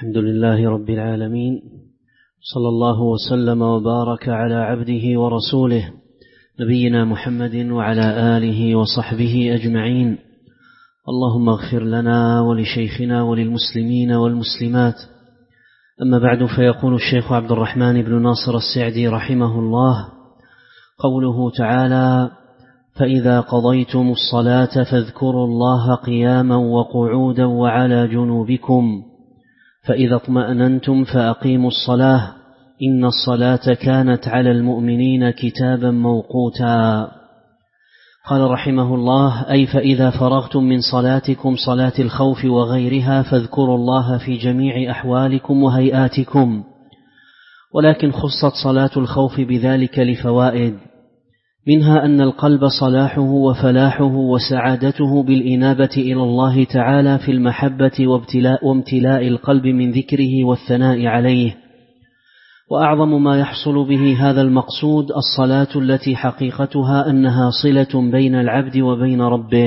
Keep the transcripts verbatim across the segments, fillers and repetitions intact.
الحمد لله رب العالمين، صلى الله وسلم وبارك على عبده ورسوله نبينا محمد وعلى آله وصحبه أجمعين. اللهم اغفر لنا ولشيخنا وللمسلمين والمسلمات. أما بعد، فيقول الشيخ عبد الرحمن بن ناصر السعدي رحمه الله: قوله تعالى: فإذا قضيتم الصلاة فاذكروا الله قياما وقعودا وعلى جنوبكم فإذا اطمأننتم فأقيموا الصلاة إن الصلاة كانت على المؤمنين كتابا موقوتا. قال رحمه الله: أي فإذا فرغتم من صلاتكم صلاة الخوف وغيرها فاذكروا الله في جميع أحوالكم وهيئاتكم، ولكن خصت صلاة الخوف بذلك لفوائد، منها أن القلب صلاحه وفلاحه وسعادته بالإنابة إلى الله تعالى في المحبة وابتلاء وامتلاء القلب من ذكره والثناء عليه، وأعظم ما يحصل به هذا المقصود الصلاة التي حقيقتها أنها صلة بين العبد وبين ربه،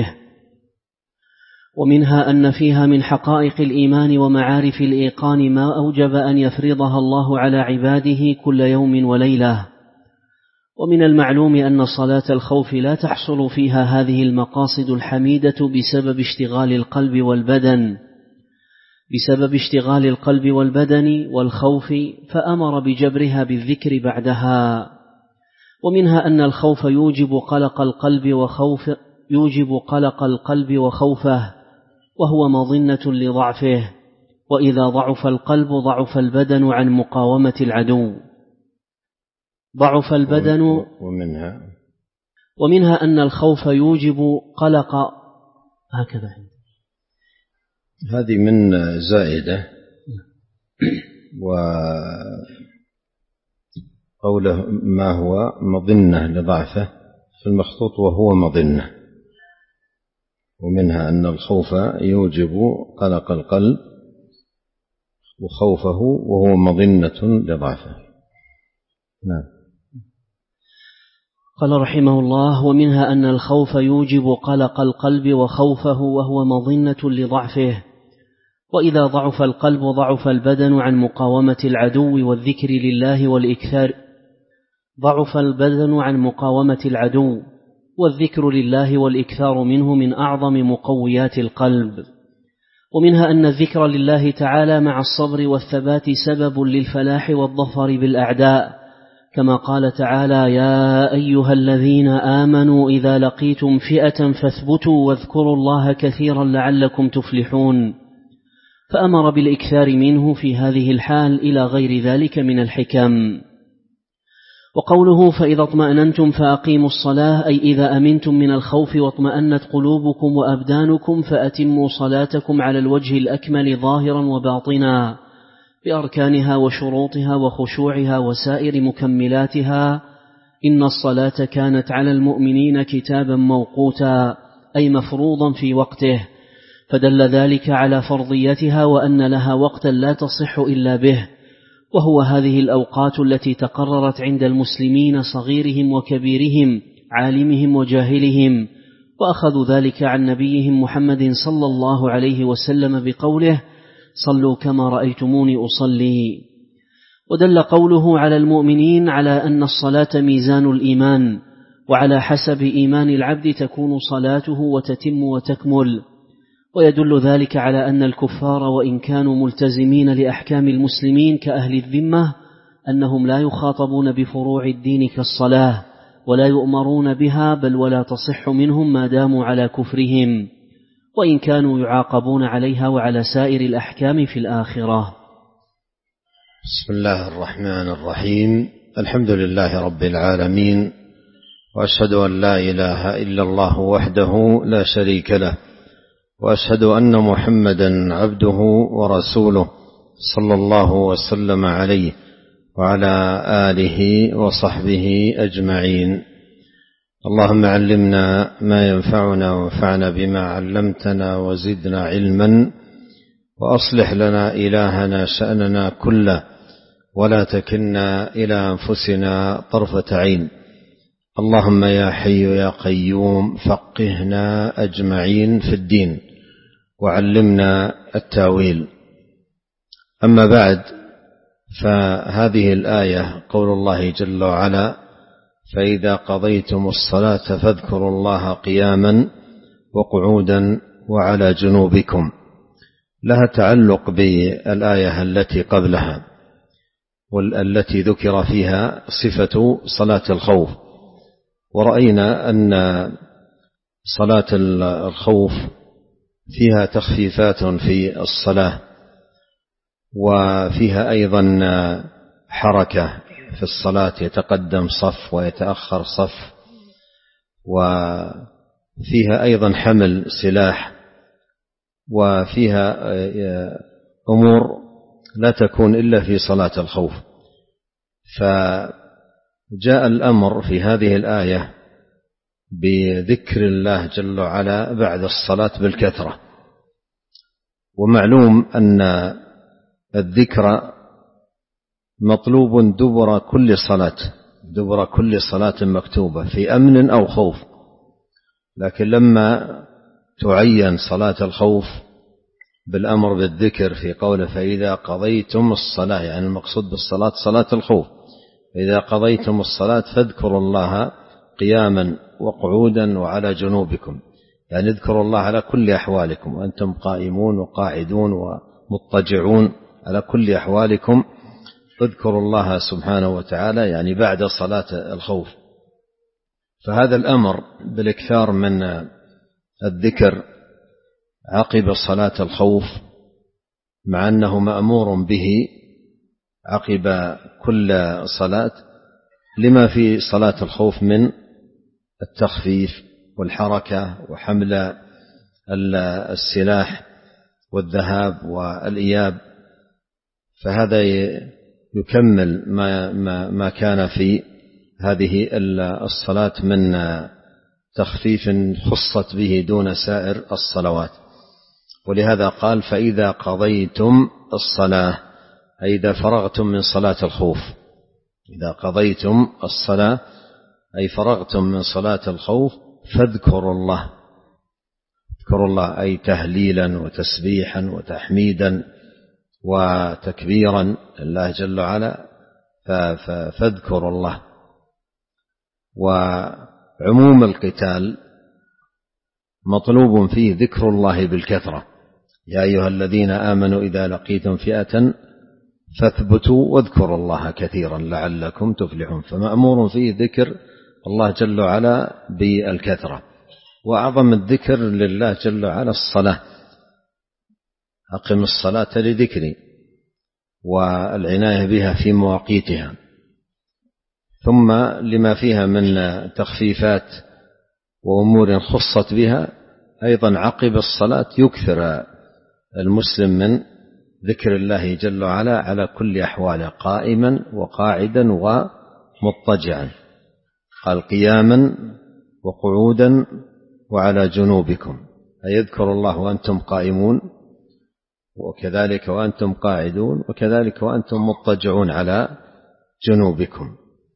ومنها أن فيها من حقائق الإيمان ومعارف الإيقان ما أوجب أن يفرضها الله على عباده كل يوم وليلة. ومن المعلوم أن صلاة الخوف لا تحصل فيها هذه المقاصد الحميدة بسبب اشتغال القلب والبدن بسبب اشتغال القلب والبدن والخوف، فأمر بجبرها بالذكر بعدها. ومنها أن الخوف يوجب قلق القلب وخوف يوجب قلق القلب وخوفه، وهو مظنة لضعفه، وإذا ضعف القلب ضعف البدن عن مقاومة العدو. ضعف البدن ومنها ومنها أن الخوف يوجب قلق هكذا. هذه من زائدة، وقوله ما هو مظنة لضعفه في المخطوط وهو مظنة. ومنها أن الخوف يوجب قلق القلب وخوفه وهو مظنة لضعفه. نعم. قال رحمه الله: ومنها أن الخوف يوجب قلق القلب وخوفه وهو مظنة لضعفه، وإذا ضعف القلب ضعف البدن عن مقاومة العدو والذكر لله والإكثار ضعف البدن عن مقاومة العدو والذكر لله والإكثار منه من أعظم مقويات القلب. ومنها أن الذكر لله تعالى مع الصبر والثبات سبب للفلاح والظفر بالأعداء، كما قال تعالى: يا أيها الذين آمنوا إذا لقيتم فئة فاثبتوا واذكروا الله كثيرا لعلكم تفلحون، فأمر بالإكثار منه في هذه الحال إلى غير ذلك من الحكم. وقوله: فإذا اطمأننتم فأقيموا الصلاة، أي إذا أمنتم من الخوف واطمأنت قلوبكم وأبدانكم فأتموا صلاتكم على الوجه الأكمل ظاهرا وباطنا بأركانها وشروطها وخشوعها وسائر مكملاتها. إن الصلاة كانت على المؤمنين كتابا موقوتا، أي مفروضا في وقته، فدل ذلك على فرضيتها وأن لها وقتا لا تصح إلا به، وهو هذه الأوقات التي تقررت عند المسلمين صغيرهم وكبيرهم عالمهم وجاهلهم، وأخذوا ذلك عن نبيهم محمد صلى الله عليه وسلم بقوله: صلوا كما رأيتموني أصلي. ودل قوله على المؤمنين على أن الصلاة ميزان الإيمان، وعلى حسب إيمان العبد تكون صلاته وتتم وتكمل. ويدل ذلك على أن الكفار وإن كانوا ملتزمين لأحكام المسلمين كأهل الذمة أنهم لا يخاطبون بفروع الدين كالصلاة ولا يؤمرون بها، بل ولا تصح منهم ما داموا على كفرهم، وإن كانوا يعاقبون عليها وعلى سائر الأحكام في الآخرة. بسم الله الرحمن الرحيم. الحمد لله رب العالمين، وأشهد أن لا إله إلا الله وحده لا شريك له، وأشهد أن محمدا عبده ورسوله صلى الله وسلم عليه وعلى آله وصحبه أجمعين. اللهم علمنا ما ينفعنا وانفعنا بما علمتنا وزدنا علما، وأصلح لنا إلهنا شأننا كله، ولا تكلنا إلى أنفسنا طرفة عين. اللهم يا حي يا قيوم فقهنا أجمعين في الدين، وعلمنا التاويل. أما بعد، فهذه الآية قول الله جل وعلا: فإذا قضيتم الصلاة فاذكروا الله قياما وقعودا وعلى جنوبكم، لها تعلق بالآية التي قبلها والتي ذكر فيها صفة صلاة الخوف. ورأينا أن صلاة الخوف فيها تخفيفات في الصلاة، وفيها أيضا حركة في الصلاة، يتقدم صف ويتأخر صف، وفيها أيضا حمل سلاح، وفيها أمور لا تكون إلا في صلاة الخوف. فجاء الأمر في هذه الآية بذكر الله جل وعلا بعد الصلاة بالكثرة. ومعلوم أن الذكر مطلوب دبر كل صلاة، دبر كل صلاة مكتوبة في أمن أو خوف، لكن لما تعين صلاة الخوف بالأمر بالذكر في قوله: فإذا قضيتم الصلاة، يعني المقصود بالصلاة صلاة الخوف، إذا قضيتم الصلاة فاذكروا الله قياما وقعودا وعلى جنوبكم، يعني اذكروا الله على كل أحوالكم، وأنتم قائمون وقاعدون ومضطجعون، على كل أحوالكم اذكروا الله سبحانه وتعالى، يعني بعد صلاة الخوف. فهذا الأمر بالاكثار من الذكر عقب صلاة الخوف، مع أنه مأمور به عقب كل صلاة، لما في صلاة الخوف من التخفيف والحركة وحمل السلاح والذهاب والإياب، فهذا يكمل ما, ما, ما كان في هذه الصلاة من تخفيف خصت به دون سائر الصلوات. ولهذا قال: فإذا قضيتم الصلاة، أي إذا فرغتم من صلاة الخوف. إذا قضيتم الصلاة أي فرغتم من صلاة الخوف فاذكروا الله. اذكروا الله أي تهليلا وتسبيحا وتحميدا وتكبيرا لله جل وعلا، فاذكروا الله. وعموم القتال مطلوب فيه ذكر الله بالكثرة: يا أيها الذين آمنوا إذا لقيتم فئة فاثبتوا واذكروا الله كثيرا لعلكم تفلحون. فمأمور فيه ذكر الله جل وعلا بالكثرة. وأعظم الذكر لله جل وعلا الصلاة: أقم الصلاة لذكري، والعناية بها في مواقيتها. ثم لما فيها من تخفيفات وأمور خصت بها أيضا عقب الصلاة يكثر المسلم من ذكر الله جل وعلا على كل أحواله، قائما وقاعدا ومضطجعا. قال: قياما وقعودا وعلى جنوبكم، أي يذكر الله وأنتم قائمون، وكذلك وأنتم قاعدون، وكذلك وأنتم مضطجعون على جنوبكم.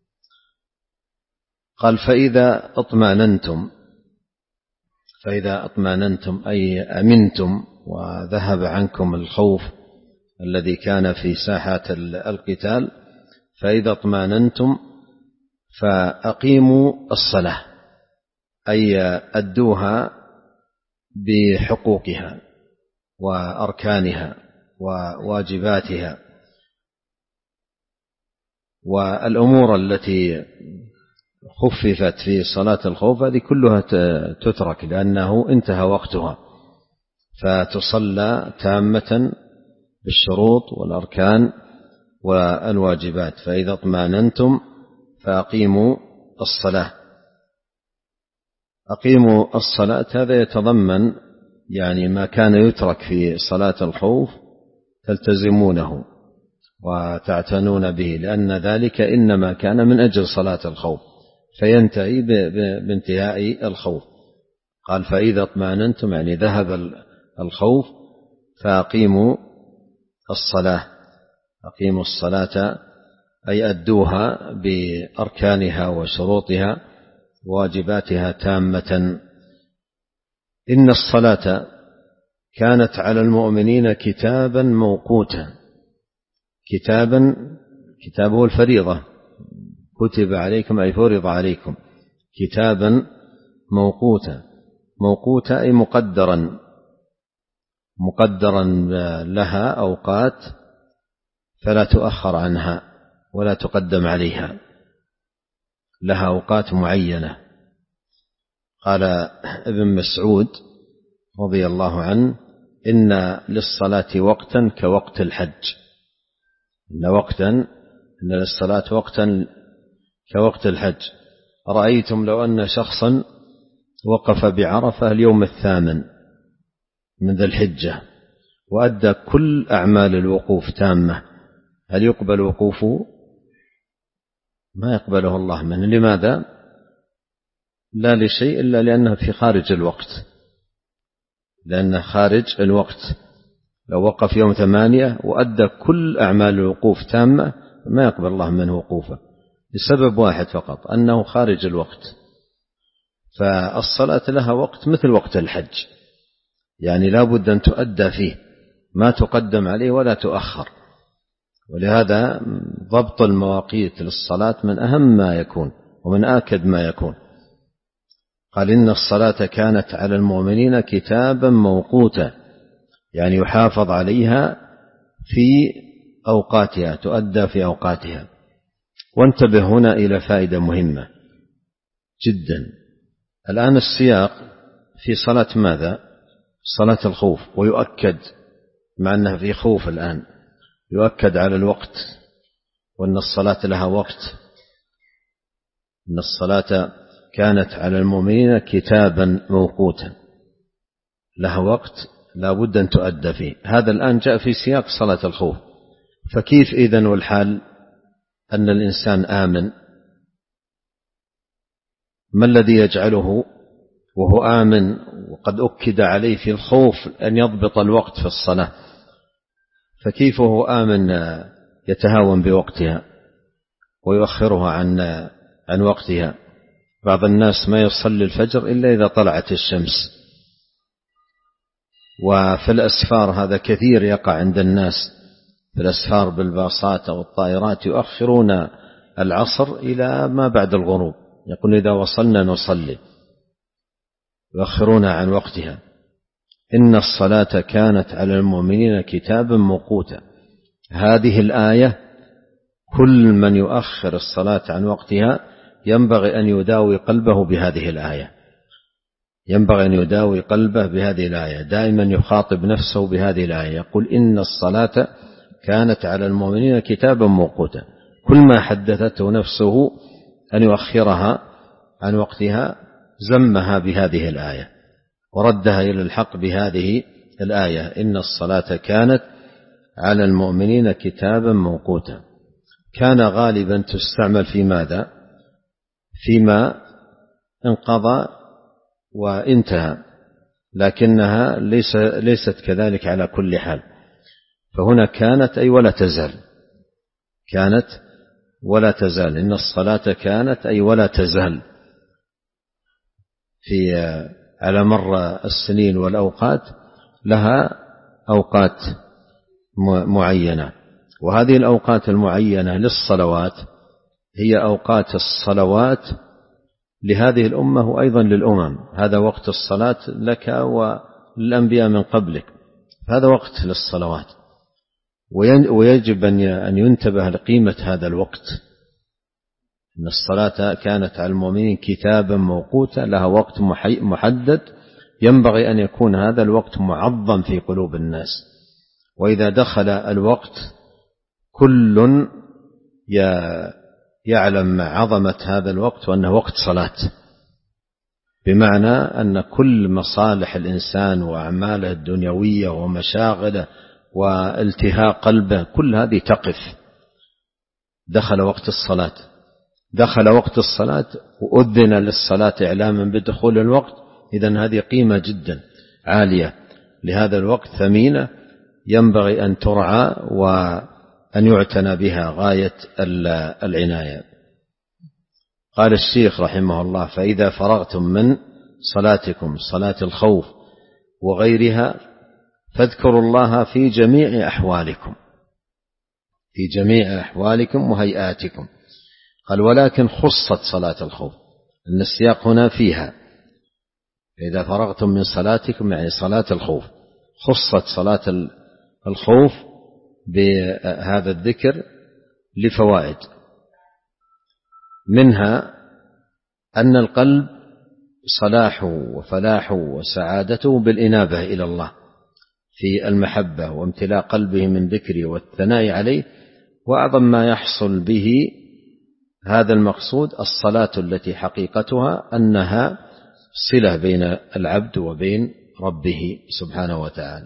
قال: فإذا اطمأننتم، فإذا اطمأننتم أي أمنتم وذهب عنكم الخوف الذي كان في ساحات القتال، فإذا اطمأننتم فأقيموا الصلاة، أي أدوها بحقوقها وأركانها وواجباتها، والأمور التي خففت في صلاة الخوف هذه كلها تترك لأنه انتهى وقتها، فتصلى تامة بالشروط والأركان والواجبات. فإذا اطمأننتم فأقيموا الصلاة. أقيموا الصلاة هذا يتضمن يعني ما كان يترك في صلاة الخوف تلتزمونه وتعتنون به، لأن ذلك إنما كان من أجل صلاة الخوف، فينتهي بانتهاء الخوف. قال: فإذا اطمأننتم يعني ذهب الخوف فأقيموا الصلاة. أقيموا الصلاة أي أدوها بأركانها وشروطها وواجباتها تامة. إن الصلاة كانت على المؤمنين كتابا موقوتا، كتابا كتابه الفريضة، كتب عليكم أي فرض عليكم، كتابا موقوتا، موقوتا أي مقدرا، مقدرا لها أوقات فلا تؤخر عنها ولا تقدم عليها، لها أوقات معينة. قال ابن مسعود رضي الله عنه: إن للصلاة وقتا كوقت الحج، إن وقتا إن للصلاة وقتا كوقت الحج. رأيتم لو أن شخصا وقف بعرفة اليوم الثامن من ذي الحجة وأدى كل أعمال الوقوف تامة، هل يقبل وقوفه؟ ما يقبله الله منه. لماذا؟ لا لشيء إلا لأنه في خارج الوقت، لأنه خارج الوقت. لو وقف يوم ثمانية وأدى كل أعمال الوقوف تامة ما يقبل الله منه وقوفه، لسبب واحد فقط، أنه خارج الوقت. فالصلاة لها وقت مثل وقت الحج، يعني لا بد أن تؤدى فيه، ما تقدم عليه ولا تؤخر. ولهذا ضبط المواقيت للصلاة من أهم ما يكون ومن آكد ما يكون. قال: إن الصلاة كانت على المؤمنين كتابا موقوتا، يعني يحافظ عليها في أوقاتها، تؤدى في أوقاتها. وانتبه هنا إلى فائدة مهمة جدا. الآن السياق في صلاة ماذا؟ صلاة الخوف، ويؤكد مع أنها في خوف الآن يؤكد على الوقت، وأن الصلاة لها وقت. إن الصلاة كانت على المؤمنين كتابا موقوتا، لها وقت لا بد أن تؤدى فيه. هذا الآن جاء في سياق صلاة الخوف. فكيف إذن والحال أن الإنسان آمن؟ ما الذي يجعله وهو آمن وقد أكد عليه في الخوف أن يضبط الوقت في الصلاة، فكيف هو آمن يتهاون بوقتها ويؤخرها عن عن وقتها؟ بعض الناس ما يصلي الفجر إلا إذا طلعت الشمس. وفي الأسفار هذا كثير يقع عند الناس، في الأسفار بالباصات أو الطائرات يؤخرون العصر إلى ما بعد الغروب، يقول إذا وصلنا نصلي، يؤخرونها عن وقتها. إن الصلاة كانت على المؤمنين كتابا موقوتا، هذه الآية كل من يؤخر الصلاة عن وقتها ينبغي أن يداوي قلبه بهذه الآية، ينبغي أن يداوي قلبه بهذه الآية، دائما يخاطب نفسه بهذه الآية، يقول: إن الصلاة كانت على المؤمنين كتابا موقوتا. كل ما حدثته نفسه أن يؤخرها عن وقتها زمها بهذه الآية وردها إلى الحق بهذه الآية: إن الصلاة كانت على المؤمنين كتابا موقوتا. كان غالبا تستعمل في ماذا؟ فيما انقضى وانتهى، لكنها ليس ليست كذلك على كل حال. فهنا كانت أي ولا تزال، كانت ولا تزال. إن الصلاة كانت أي ولا تزال في على مر السنين والأوقات، لها أوقات معينة. وهذه الأوقات المعينة للصلوات هي أوقات الصلوات لهذه الأمة وأيضا للأمم. هذا وقت الصلاة لك وللأنبياء من قبلك، هذا وقت للصلوات، ويجب أن ينتبه لقيمة هذا الوقت. إن الصلاة كانت على المؤمنين كتابا موقوتا، لها وقت محدد، ينبغي أن يكون هذا الوقت معظم في قلوب الناس. وإذا دخل الوقت كل يعلم عظمة هذا الوقت وأنه وقت صلاة، بمعنى أن كل مصالح الإنسان وأعماله الدنيوية ومشاغله والتهاء قلبه كل هذه تقف. دخل وقت الصلاة، دخل وقت الصلاة وأذن للصلاة إعلاما بدخول الوقت، إذن هذه قيمة جدا عالية لهذا الوقت، ثمينة، ينبغي أن ترعى وأن يعتنى بها غاية العناية. قال الشيخ رحمه الله: فإذا فرغتم من صلاتكم، صلاة الخوف وغيرها، فاذكروا الله في جميع أحوالكم. في جميع أحوالكم وهيئاتكم. قال ولكن خصت صلاة الخوف، أن السياق هنا فيها إذا فرغتم من صلاتكم يعني صلاة الخوف، خصت صلاة الخوف بهذا الذكر لفوائد، منها أن القلب صلاحه وفلاحه وسعادته بالإنابة إلى الله في المحبة وامتلاء قلبه من ذكره والثناء عليه، وأعظم ما يحصل به هذا المقصود الصلاة التي حقيقتها أنها صلة بين العبد وبين ربه سبحانه وتعالى.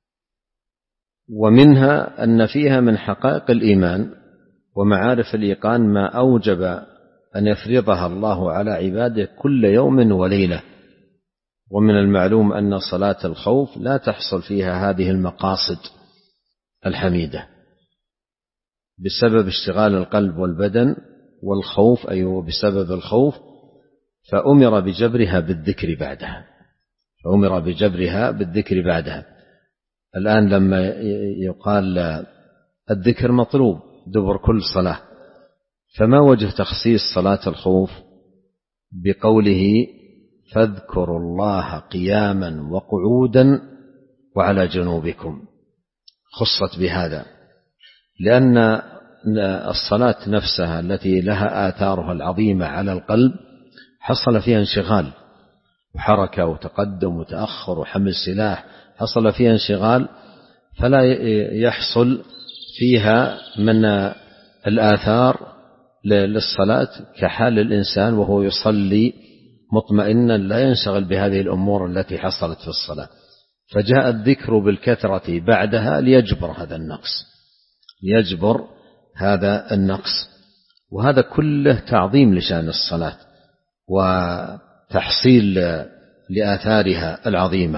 ومنها أن فيها من حقائق الإيمان ومعارف الإيقان ما أوجب أن يفرضها الله على عباده كل يوم وليلة. ومن المعلوم أن صلاة الخوف لا تحصل فيها هذه المقاصد الحميدة بسبب اشتغال القلب والبدن والخوف، أي أيوة بسبب الخوف، فأمر بجبرها بالذكر بعدها فأمر بجبرها بالذكر بعدها. الآن لما يقال الذكر مطلوب دبر كل صلاة، فما وجه تخصيص صلاة الخوف بقوله فاذكروا الله قياما وقعودا وعلى جنوبكم؟ خصت بهذا لأن الصلاة نفسها التي لها آثارها العظيمة على القلب حصل فيها انشغال وحركة وتقدم وتأخر وحمل سلاح، حصل فيها انشغال، فلا يحصل فيها من الآثار للصلاة كحال الإنسان وهو يصلي مطمئنا لا ينشغل بهذه الأمور التي حصلت في الصلاة. فجاء الذكر بالكثرة بعدها ليجبر هذا النقص ليجبر هذا النقص وهذا كله تعظيم لشأن الصلاة وتحصيل لآثارها العظيمة.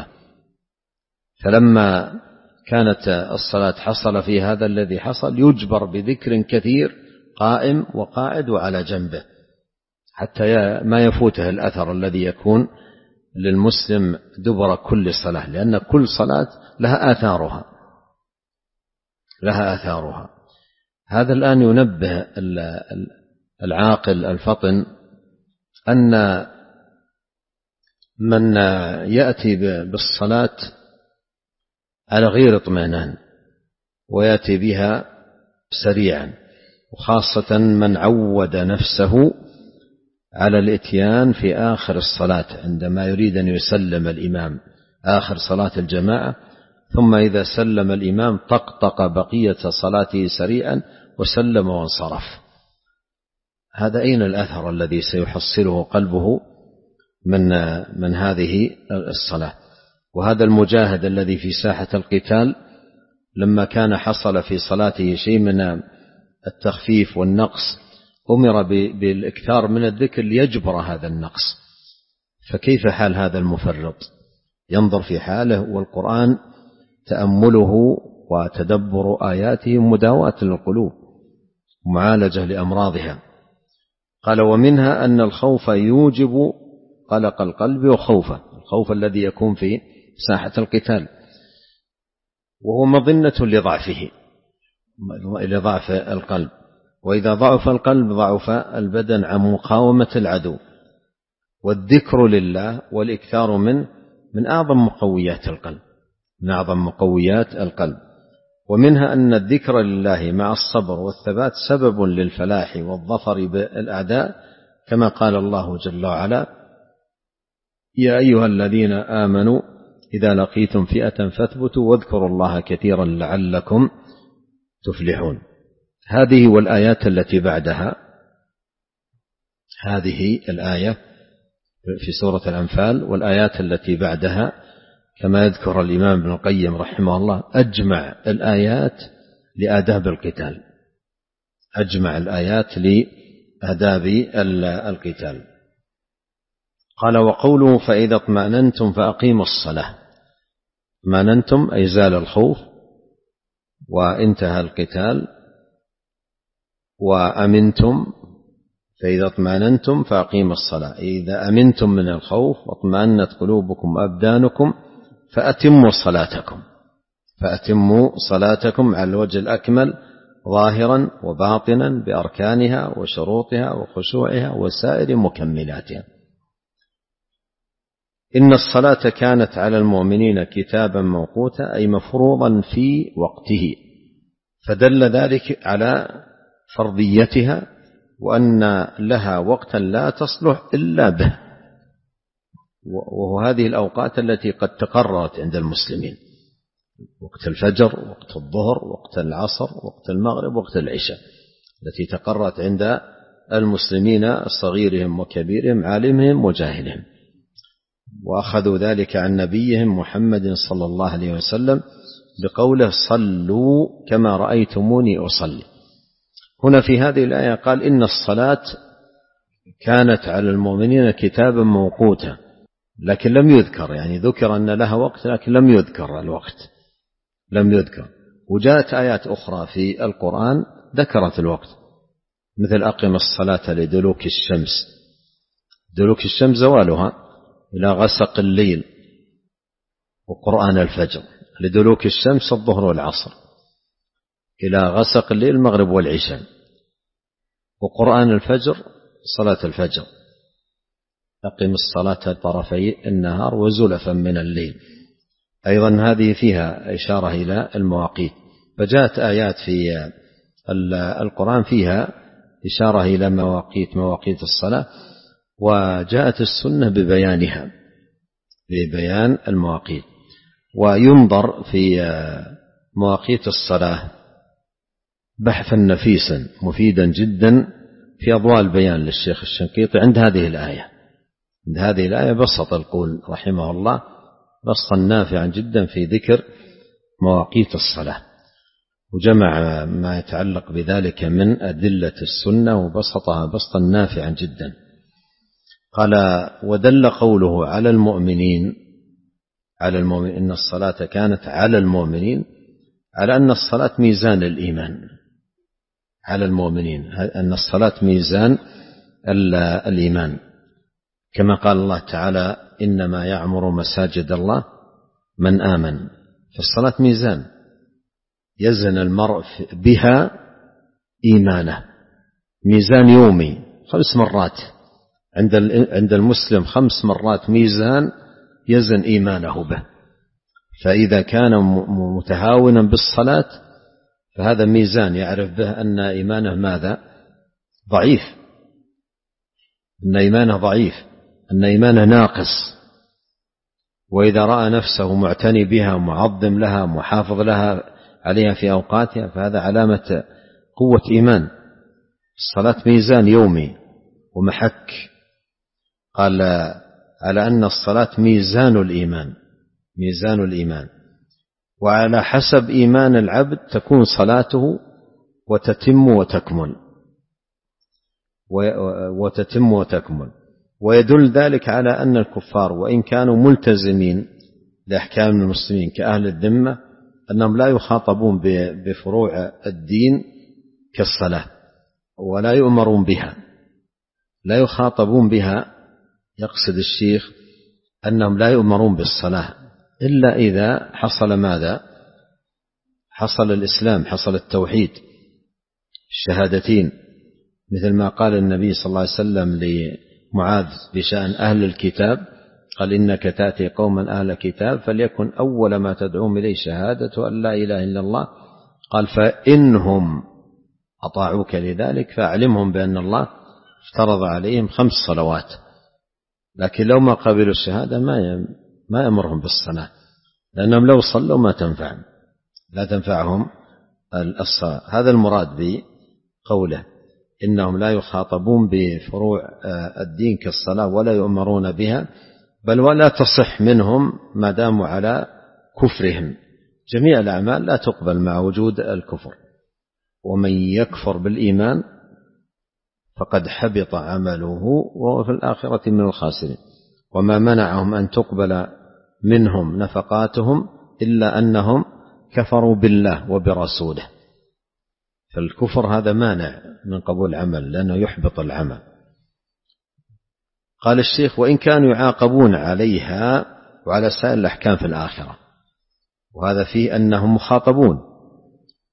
فلما كانت الصلاة حصل في هذا الذي حصل يجبر بذكر كثير قائم وقاعد وعلى جنبه حتى ما يفوته الأثر الذي يكون للمسلم دبر كل صلاة، لأن كل صلاة لها آثارها لها آثارها. هذا الآن ينبه العاقل الفطن أن من يأتي بالصلاة على غير اطمئنان ويأتي بها سريعا، وخاصة من عود نفسه على الاتيان في آخر الصلاة عندما يريد أن يسلم الإمام آخر صلاة الجماعة، ثم إذا سلم الإمام طقطق بقية صلاته سريعا وسلم وانصرف. هذا أين الأثر الذي سيحصله قلبه من من هذه الصلاة؟ وهذا المجاهد الذي في ساحة القتال لما كان حصل في صلاته شيء من التخفيف والنقص أمر بالإكثار من الذكر ليجبر هذا النقص. فكيف حال هذا المفرط؟ ينظر في حاله، والقرآن تأمله وتدبر آياته مداواة للقلوب ومعالجة لأمراضها. قال ومنها أن الخوف يوجب قلق القلب وخوفه، الخوف الذي يكون في ساحة القتال وهو مظنة لضعفه لضعف القلب، وإذا ضعف القلب ضعف البدن عن مقاومة العدو. والذكر لله والإكثار منه من أعظم مقويات القلب من أعظم مقويات القلب. ومنها أن الذكر لله مع الصبر والثبات سبب للفلاح والظفر بالأعداء، كما قال الله جل وعلا يا أيها الذين آمنوا إذا لقيتم فئة فاثبتوا واذكروا الله كثيرا لعلكم تفلحون. هذه والآيات التي بعدها، هذه الآية في سورة الأنفال والآيات التي بعدها كما يذكر الإمام ابن القيم رحمه الله أجمع الآيات لآداب القتال أجمع الآيات لآداب القتال. قال وقوله فإذا اطمأننتم فأقيموا الصلاة، اطمأننتم أي زال الخوف وانتهى القتال، وأمنتم فإذا اطمأننتم فأقيموا الصلاة، إذا أمنتم من الخوف واطمأنت قلوبكم وأبدانكم فأتموا صلاتكم فأتموا صلاتكم على الوجه الأكمل ظاهرا وباطنا بأركانها وشروطها وخشوعها وسائر مكملاتها. إن الصلاة كانت على المؤمنين كتابا موقوتا أي مفروضا في وقته، فدل ذلك على فرضيتها وأن لها وقتا لا تصلح إلا به، وهذه الأوقات التي قد تقررت عند المسلمين: وقت الفجر، وقت الظهر، وقت العصر، وقت المغرب، وقت العشاء، التي تقررت عند المسلمين صغيرهم وكبيرهم، عالمهم وجاهلهم. وأخذوا ذلك عن نبيهم محمد صلى الله عليه وسلم بقوله: صلوا كما رأيتموني أصلي. هنا في هذه الآية قال: إن الصلاة كانت على المؤمنين كتابا موقوتا، لكن لم يذكر، يعني ذكر أن لها وقت لكن لم يذكر الوقت، لم يذكر. وجاءت آيات أخرى في القرآن ذكرت الوقت، مثل: أقم الصلاة لدلوك الشمس، دلوك الشمس زوالها إلى غسق الليل، وقرآن الفجر، لدلوك الشمس الظهر والعصر، إلى غسق الليل المغرب والعشاء، وقرآن الفجر صلاة الفجر، أقم الصلاة طرفي النهار وزلفا من الليل. أيضا هذه فيها إشارة إلى المواقيت، فجاءت آيات في القرآن فيها إشارة إلى مواقيت مواقيت الصلاة، وجاءت السنة ببيانها، ببيان المواقيت. وينظر في مواقيت الصلاة بحثا نفيسا مفيدا جدا في أضواء البيان للشيخ الشنقيطي عند هذه الآية. عند هذه الآية بسط القول رحمه الله بسطا نافعا جدا في ذكر مواقيت الصلاة، وجمع ما يتعلق بذلك من أدلة السنة وبسطها بسطا نافعا جدا. قال: ودل قوله على المؤمنين، على المؤمنين إن الصلاة كانت على المؤمنين، على أن الصلاة ميزان الإيمان، على المؤمنين أن الصلاة ميزان الإيمان، كما قال الله تعالى: إنما يعمر مساجد الله من آمن. فالصلاة ميزان يزن المرء بها إيمانه، ميزان يومي خمس مرات عند عند المسلم، خمس مرات ميزان يزن إيمانه به. فإذا كان متهاونا بالصلاة فهذا ميزان يعرف به أن إيمانه ماذا؟ ضعيف، أن إيمانه ضعيف، أن إيمانه ناقص. وإذا رأى نفسه معتني بها، معظم لها، محافظ لها عليها في أوقاتها، فهذا علامة قوة إيمان. الصلاة ميزان يومي ومحك. قال: على أن الصلاة ميزان الإيمان، ميزان الإيمان، وعلى حسب إيمان العبد تكون صلاته وتتم وتكمل، وتتم وتكمل. ويدل ذلك على أن الكفار وإن كانوا ملتزمين لأحكام المسلمين كأهل الذمة، أنهم لا يخاطبون بفروع الدين كالصلاة، ولا يؤمرون بها، لا يخاطبون بها. يقصد الشيخ أنهم لا يؤمرون بالصلاة إلا إذا حصل ماذا؟ حصل الإسلام، حصل التوحيد، الشهادتين، مثل ما قال النبي صلى الله عليه وسلم لمعاذ بشأن أهل الكتاب، قال: إنك تأتي قوما أهل كتاب فليكن أول ما تدعوهم إليه شهادة أن لا إله إلا الله. قال: فإنهم أطاعوك لذلك فأعلمهم بأن الله افترض عليهم خمس صلوات. لكن لو ما قبلوا الشهادة ما ما يأمرهم بالصلاة، لأنهم لو صلوا ما تنفعهم، لا تنفعهم الصلاة. هذا المراد بقوله إنهم لا يخاطبون بفروع الدين كالصلاة ولا يؤمرون بها، بل ولا تصح منهم ما داموا على كفرهم. جميع الأعمال لا تقبل مع وجود الكفر، ومن يكفر بالإيمان فقد حبط عمله وهو في الآخرة من الخاسرين. وما منعهم أن تقبل منهم نفقاتهم إلا أنهم كفروا بالله وبرسوله. فالكفر هذا مانع من قبول العمل لأنه يحبط العمل. قال الشيخ: وإن كانوا يعاقبون عليها وعلى سائر الأحكام في الآخرة، وهذا فيه أنهم مخاطبون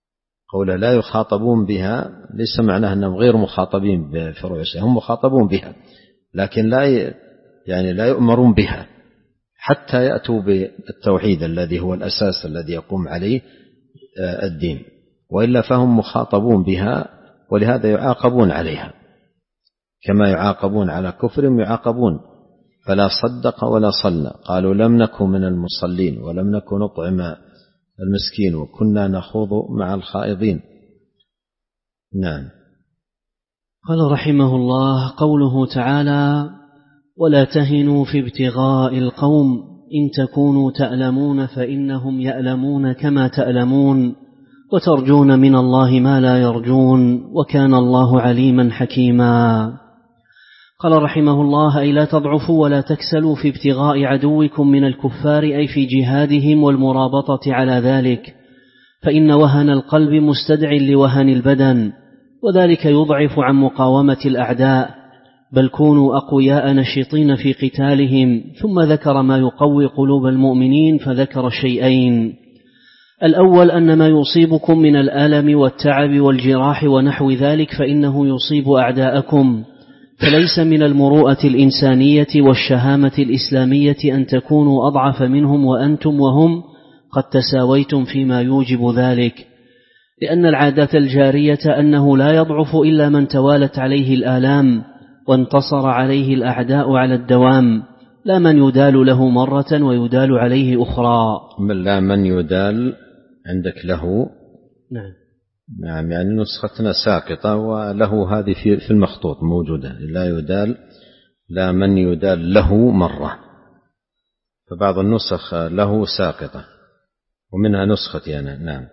قوله لا يخاطبون بها ليس معناه أنهم غير مخاطبين بفروع الشريعة، هم مخاطبون بها لكن لا يعني لا يؤمرون بها حتى يأتوا بالتوحيد الذي هو الأساس الذي يقوم عليه الدين، وإلا فهم مخاطبون بها ولهذا يعاقبون عليها كما يعاقبون على كفرهم يعاقبون. فلا صدق ولا صلى، قالوا لم نكن من المصلين ولم نكن نطعم المسكين وكنا نخوض مع الخائضين. نعم. قال رحمه الله: قوله تعالى: ولا تهنوا في ابتغاء القوم إن تكونوا تألمون فإنهم يألمون كما تألمون وترجون من الله ما لا يرجون وكان الله عليما حكيما. قال رحمه الله: أي لا تضعفوا ولا تكسلوا في ابتغاء عدوكم من الكفار، أي في جهادهم والمرابطة على ذلك، فإن وهن القلب مستدع لوهن البدن، وذلك يضعف عن مقاومة الأعداء، بل كونوا أقوياء نشطين في قتالهم. ثم ذكر ما يقوي قلوب المؤمنين، فذكر شيئين: الأول أن ما يصيبكم من الألم والتعب والجراح ونحو ذلك فإنه يصيب أعداءكم، فليس من المروءة الإنسانية والشهامة الإسلامية أن تكونوا أضعف منهم وأنتم وهم قد تساويتم فيما يوجب ذلك، لأن العادة الجارية أنه لا يضعف إلا من توالت عليه الآلام وانتصر عليه الأعداء على الدوام، لا من يدال له مرة ويدال عليه أخرى. لا من يدال عندك له. نعم. نعم، يعني نسختنا ساقطة وله هذه في المخطوط موجودة، لا يدال لا من يدال له مرة، فبعض النسخ له ساقطة ومنها نسختي أنا. نعم.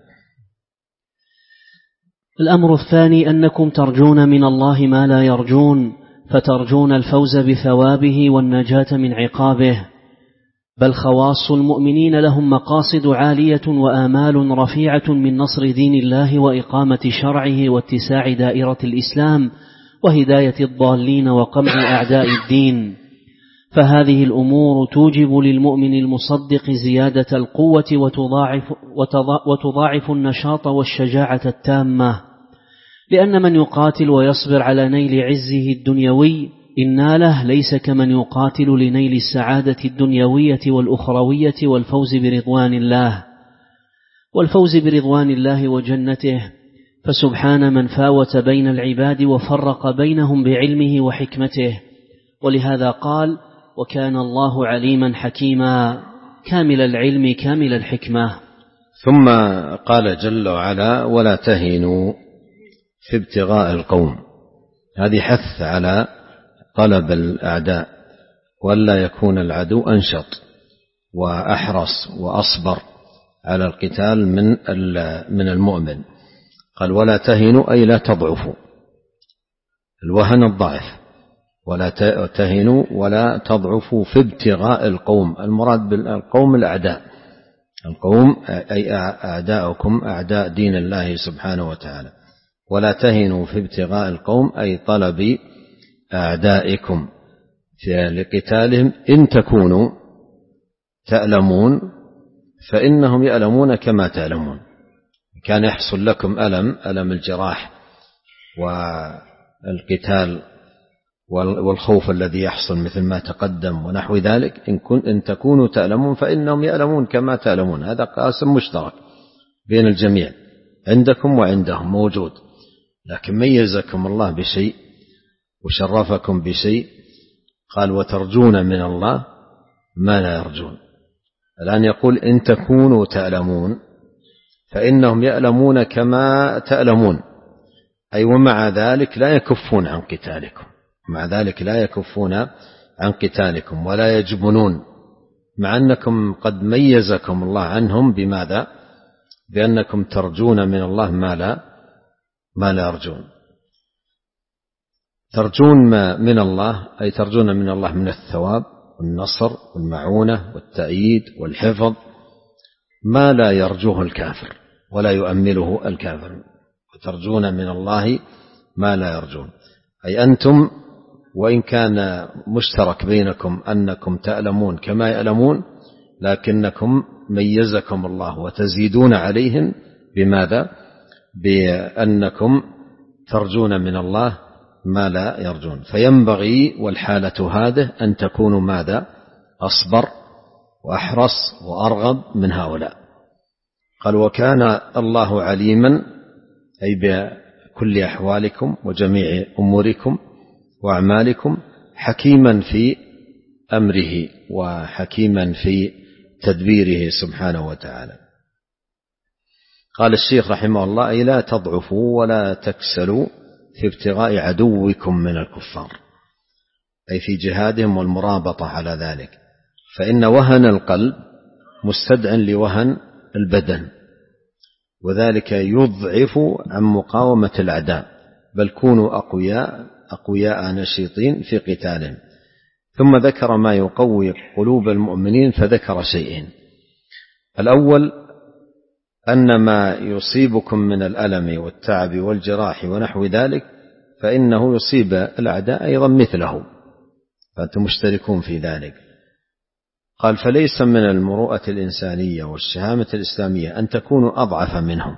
الأمر الثاني أنكم ترجون من الله ما لا يرجون، فترجون الفوز بثوابه والنجاة من عقابه، بل خواص المؤمنين لهم مقاصد عالية وآمال رفيعة من نصر دين الله وإقامة شرعه واتساع دائرة الإسلام وهداية الضالين وقمع أعداء الدين، فهذه الأمور توجب للمؤمن المصدق زيادة القوة وتضاعف, وتضاعف النشاط والشجاعة التامة، لأن من يقاتل ويصبر على نيل عزه الدنيوي إن ناله ليس كمن يقاتل لنيل السعادة الدنيوية والأخروية والفوز برضوان الله والفوز برضوان الله وجنته، فسبحان من فاوت بين العباد وفرق بينهم بعلمه وحكمته، ولهذا قال: وكان الله عليما حكيما، كامل العلم كامل الحكمة. ثم قال جل وعلا: ولا تهنوا في ابتغاء القوم، هذه حث على طلب الأعداء ولا يكون العدو أنشط وأحرص وأصبر على القتال من من المؤمن. قال: ولا تهنوا أي لا تضعفوا، الوهن الضعف، ولا تهنوا ولا تضعفوا في ابتغاء القوم، المراد بالقوم الأعداء، القوم أي أعداؤكم أعداء دين الله سبحانه وتعالى. ولا تهنوا في ابتغاء القوم أي طلب أعدائكم لقتالهم، إن تكونوا تألمون فإنهم يألمون كما تألمون. كان يحصل لكم ألم ألم الجراح والقتال والخوف الذي يحصل مثل ما تقدم ونحو ذلك، إن, كن إن تكونوا تألمون فإنهم يألمون كما تألمون، هذا قاسم مشترك بين الجميع، عندكم وعندهم موجود، لكن ميزكم الله بشيء وشرفكم بشيء. قال: وترجون من الله ما لا يرجون. الآن يقول: إن تكونوا تألمون فإنهم يألمون كما تألمون، أي ومع ذلك لا يكفون عن قتالكم، مع ذلك لا يكفون عن قتالكم ولا يجبنون، مع أنكم قد ميزكم الله عنهم بماذا؟ بأنكم ترجون من الله ما لا ما لا يرجون. ترجون ما من الله أي ترجون من الله من الثواب والنصر والمعونة والتأييد والحفظ ما لا يرجوه الكافر ولا يؤمله الكافر، وترجون من الله ما لا يرجون، أي أنتم وإن كان مشترك بينكم أنكم تألمون كما يألمون، لكنكم ميزكم الله وتزيدون عليهم بماذا؟ بأنكم ترجون من الله ما لا يرجون، فينبغي والحالة هذه أن تكونوا ماذا؟ أصبر وأحرص وأرغب من هؤلاء. قال وكان الله عليما أي بكل أحوالكم وجميع أموركم وأعمالكم، حكيما في أمره وحكيما في تدبيره سبحانه وتعالى. قال الشيخ رحمه الله أي لا تضعفوا ولا تكسلوا في ابتغاء عدوكم من الكفار، أي في جهادهم والمرابطة على ذلك، فإن وهن القلب مستدع لوهن البدن، وذلك يضعف عن مقاومة الأعداء، بل كونوا أقوياء أقوياء نشيطين في قتالهم. ثم ذكر ما يقوي قلوب المؤمنين، فذكر شيئين: الأول أن ما يصيبكم من الألم والتعب والجراح ونحو ذلك فإنه يصيب الأعداء أيضا مثله، فأنتم مشتركون في ذلك. قال فليس من المروءة الإنسانية والشهامة الإسلامية أن تكونوا أضعف منهم،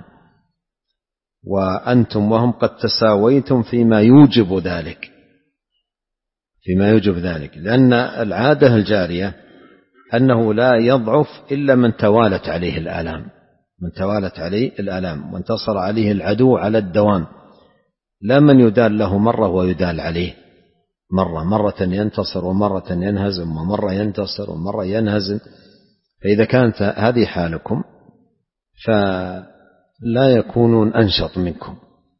وأنتم وهم قد تساويتم فيما يوجب ذلك فيما يوجب ذلك لأن العادة الجارية أنه لا يضعف إلا من توالت عليه الآلام من توالت عليه الآلام وانتصر عليه العدو على الدوام، لا من يدال له مرة ويدال عليه مرة مرة ينتصر ومرة ينهزم ومرة ينتصر ومرة ينهزم. فإذا كانت هذه حالكم فلا يكونون أنشط منكم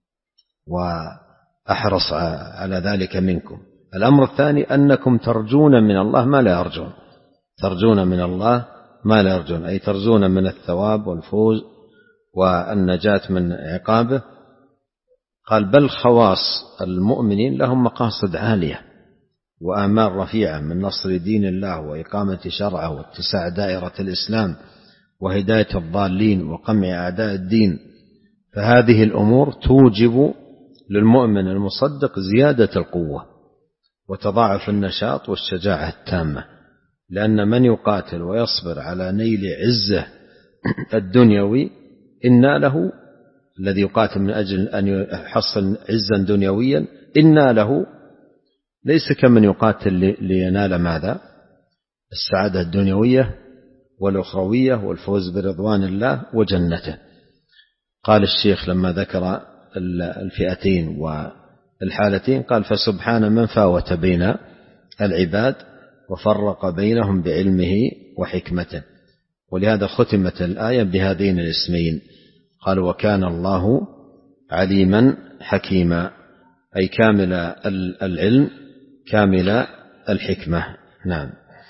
وأحرص على ذلك منكم. الأمر الثاني أنكم ترجون من الله ما لا يرجون ترجون من الله ما لا يرجون أي ترجون من الثواب والفوز والنجاة من عقابه. قال بل خواص المؤمنين لهم مقاصد عالية وآمال رفيعة من نصر دين الله وإقامة شرعه واتساع دائرة الإسلام وهداية الضالين وقمع أعداء الدين، فهذه الأمور توجب للمؤمن المصدق زيادة القوة وتضاعف النشاط والشجاعة التامة، لأن من يقاتل ويصبر على نيل عزه الدنيوي إن له الذي يقاتل من أجل أن يحصل عزا دنيويا إن له ليس كمن يقاتل لينال ماذا؟ السعادة الدنيوية والأخروية والفوز برضوان الله وجنته. قال الشيخ لما ذكر الفئتين والحالتين قال فسبحان من فاوت بين العباد وفرق بينهم بعلمه وحكمته، ولهذا ختمت الآية بهذين الاسمين. قال وكان الله عليما حكيما أي كامل العلم كامل الحكمة. نعم.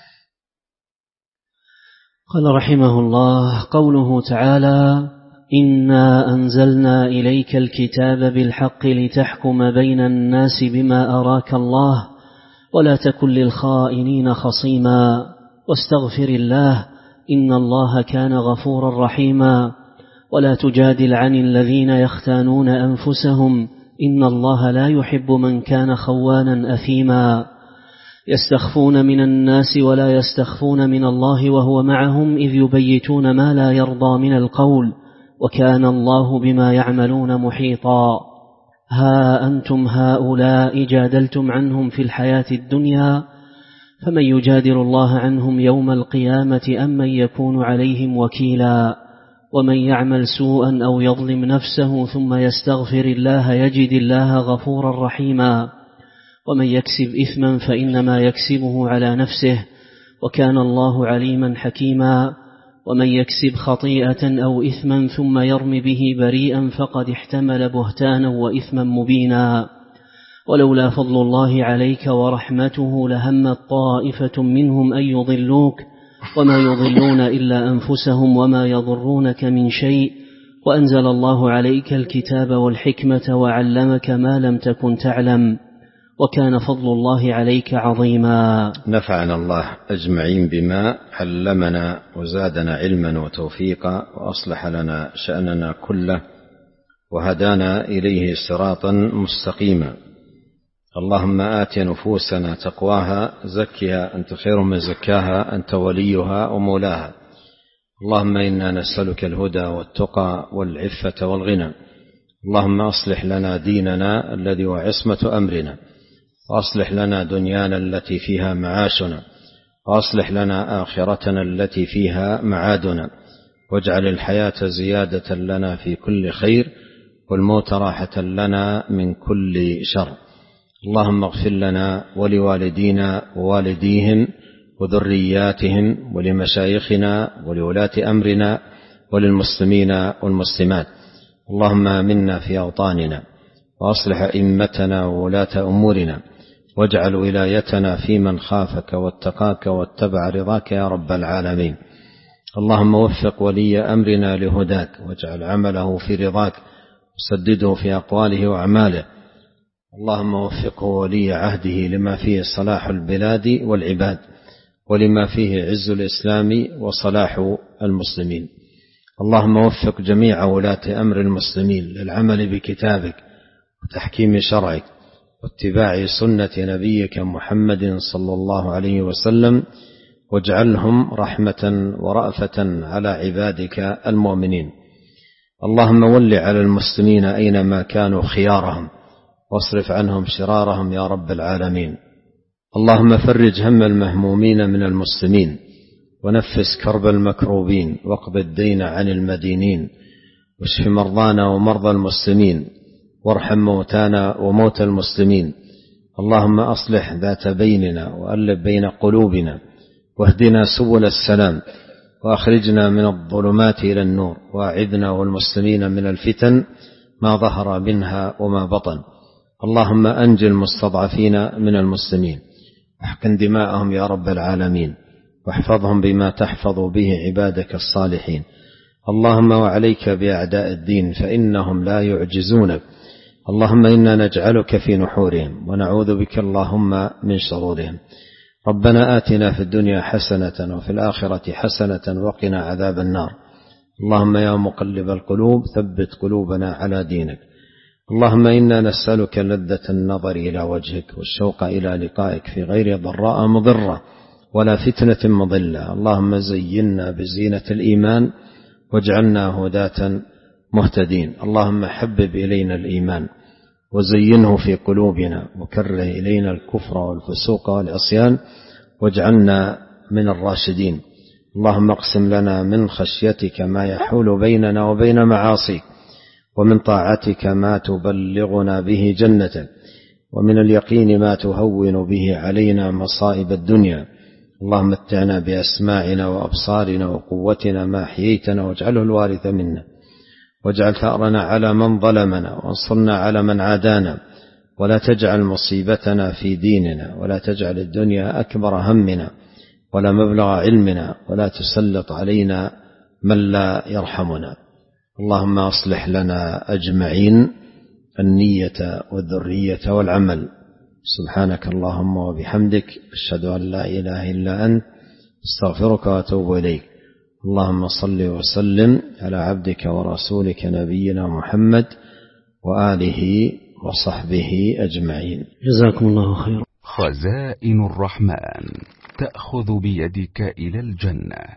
قال رحمه الله قوله تعالى إنا أنزلنا إليك الكتاب بالحق لتحكم بين الناس بما أراك الله ولا تكن للخائنين خصيما واستغفر الله إن الله كان غفورا رحيما ولا تجادل عن الذين يختانون أنفسهم إن الله لا يحب من كان خوانا أثيما يستخفون من الناس ولا يستخفون من الله وهو معهم إذ يبيتون ما لا يرضى من القول وكان الله بما يعملون محيطا ها أنتم هؤلاء جادلتم عنهم في الحياة الدنيا فمن يجادل الله عنهم يوم القيامة أم من يكون عليهم وكيلا ومن يعمل سوءا أو يظلم نفسه ثم يستغفر الله يجد الله غفورا رحيما ومن يكسب إثما فإنما يكسبه على نفسه وكان الله عليما حكيما ومن يكسب خطيئة أو إثما ثم يرم به بريئا فقد احتمل بهتانا وإثما مبينا ولولا فضل الله عليك ورحمته لهمت طائفة منهم أن يضلوك وما يضلون إلا أنفسهم وما يضرونك من شيء وأنزل الله عليك الكتاب والحكمة وعلمك ما لم تكن تعلم وكان فضل الله عليك عظيما. نفعنا الله أجمعين بما علمنا وزادنا علما وتوفيقا وأصلح لنا شأننا كله وهدانا إليه صراطا مستقيما. اللهم آت نفوسنا تقواها زكها أنت خير من زكاها أنت وليها ومولاها. اللهم إنا نسألك الهدى والتقى والعفة والغنى اللهم أصلح لنا ديننا الذي هو عصمة أمرنا، وأصلح لنا دنيانا التي فيها معاشنا، وأصلح لنا آخرتنا التي فيها معادنا، واجعل الحياة زيادة لنا في كل خير، والموت راحة لنا من كل شر. اللهم اغفر لنا ولوالدينا ووالديهم وذرياتهم ولمشايخنا ولولاة أمرنا وللمسلمين والمسلمات. اللهم آمنا في أوطاننا، وأصلح أئمتنا وولاة أمورنا، واجعل ولايتنا في من خافك واتقاك واتبع رضاك يا رب العالمين. اللهم وفق ولي أمرنا لهداك، واجعل عمله في رضاك، وسدده في أقواله وأعماله. اللهم وفقه ولي عهده لما فيه صلاح البلاد والعباد، ولما فيه عز الإسلام وصلاح المسلمين. اللهم وفق جميع ولاة أمر المسلمين للعمل بكتابك وتحكيم شرعك واتباع سنة نبيك محمد صلى الله عليه وسلم، واجعلهم رحمة ورأفة على عبادك المؤمنين. اللهم ول على المسلمين أينما كانوا خيارهم، واصرف عنهم شرارهم يا رب العالمين. اللهم فرج هم المهمومين من المسلمين، ونفس كرب المكروبين، واقض الدين عن المدينين، واشف مرضانا ومرضى المسلمين، وارحم موتانا وموتى المسلمين. اللهم أصلح ذات بيننا، وألف بين قلوبنا، واهدنا سبل السلام، وأخرجنا من الظلمات إلى النور، وأعذنا والمسلمين من الفتن ما ظهر منها وما بطن. اللهم أنج المستضعفين من المسلمين، واحقن دماءهم يا رب العالمين، واحفظهم بما تحفظ به عبادك الصالحين. اللهم وعليك بأعداء الدين، فإنهم لا يعجزونك. اللهم إنا نجعلك في نحورهم، ونعوذ بك اللهم من شرورهم. ربنا آتنا في الدنيا حسنة، وفي الآخرة حسنة، وقنا عذاب النار. اللهم يا مقلب القلوب ثبت قلوبنا على دينك. اللهم إنا نسألك لذة النظر إلى وجهك، والشوق إلى لقائك في غير ضراء مضرة ولا فتنة مضلة. اللهم زينا بزينة الإيمان، واجعلنا هداة مهتدين. اللهم حبب إلينا الإيمان، وزينه في قلوبنا، وكره إلينا الكفر والفسوق والعصيان، واجعلنا من الراشدين. اللهم اقسم لنا من خشيتك ما يحول بيننا وبين معاصيك، ومن طاعتك ما تبلغنا به جنتك، ومن اليقين ما تهون به علينا مصائب الدنيا. اللهم متعنا بأسماعنا وأبصارنا وقوتنا ما أحييتنا، واجعله الوارث منا، واجعل ثأرنا على من ظلمنا، وانصرنا على من عادانا، ولا تجعل مصيبتنا في ديننا، ولا تجعل الدنيا أكبر همنا ولا مبلغ علمنا، ولا تسلط علينا من لا يرحمنا. اللهم أصلح لنا أجمعين النية والذرية والعمل. سبحانك اللهم وبحمدك، أشهد أن لا إله إلا أنت، استغفرك وأتوب إليك. اللهم صل وسلم على عبدك ورسولك نبينا محمد وآله وصحبه أجمعين. جزاكم الله خيرا. خزائن الرحمن تأخذ بيدك إلى الجنة.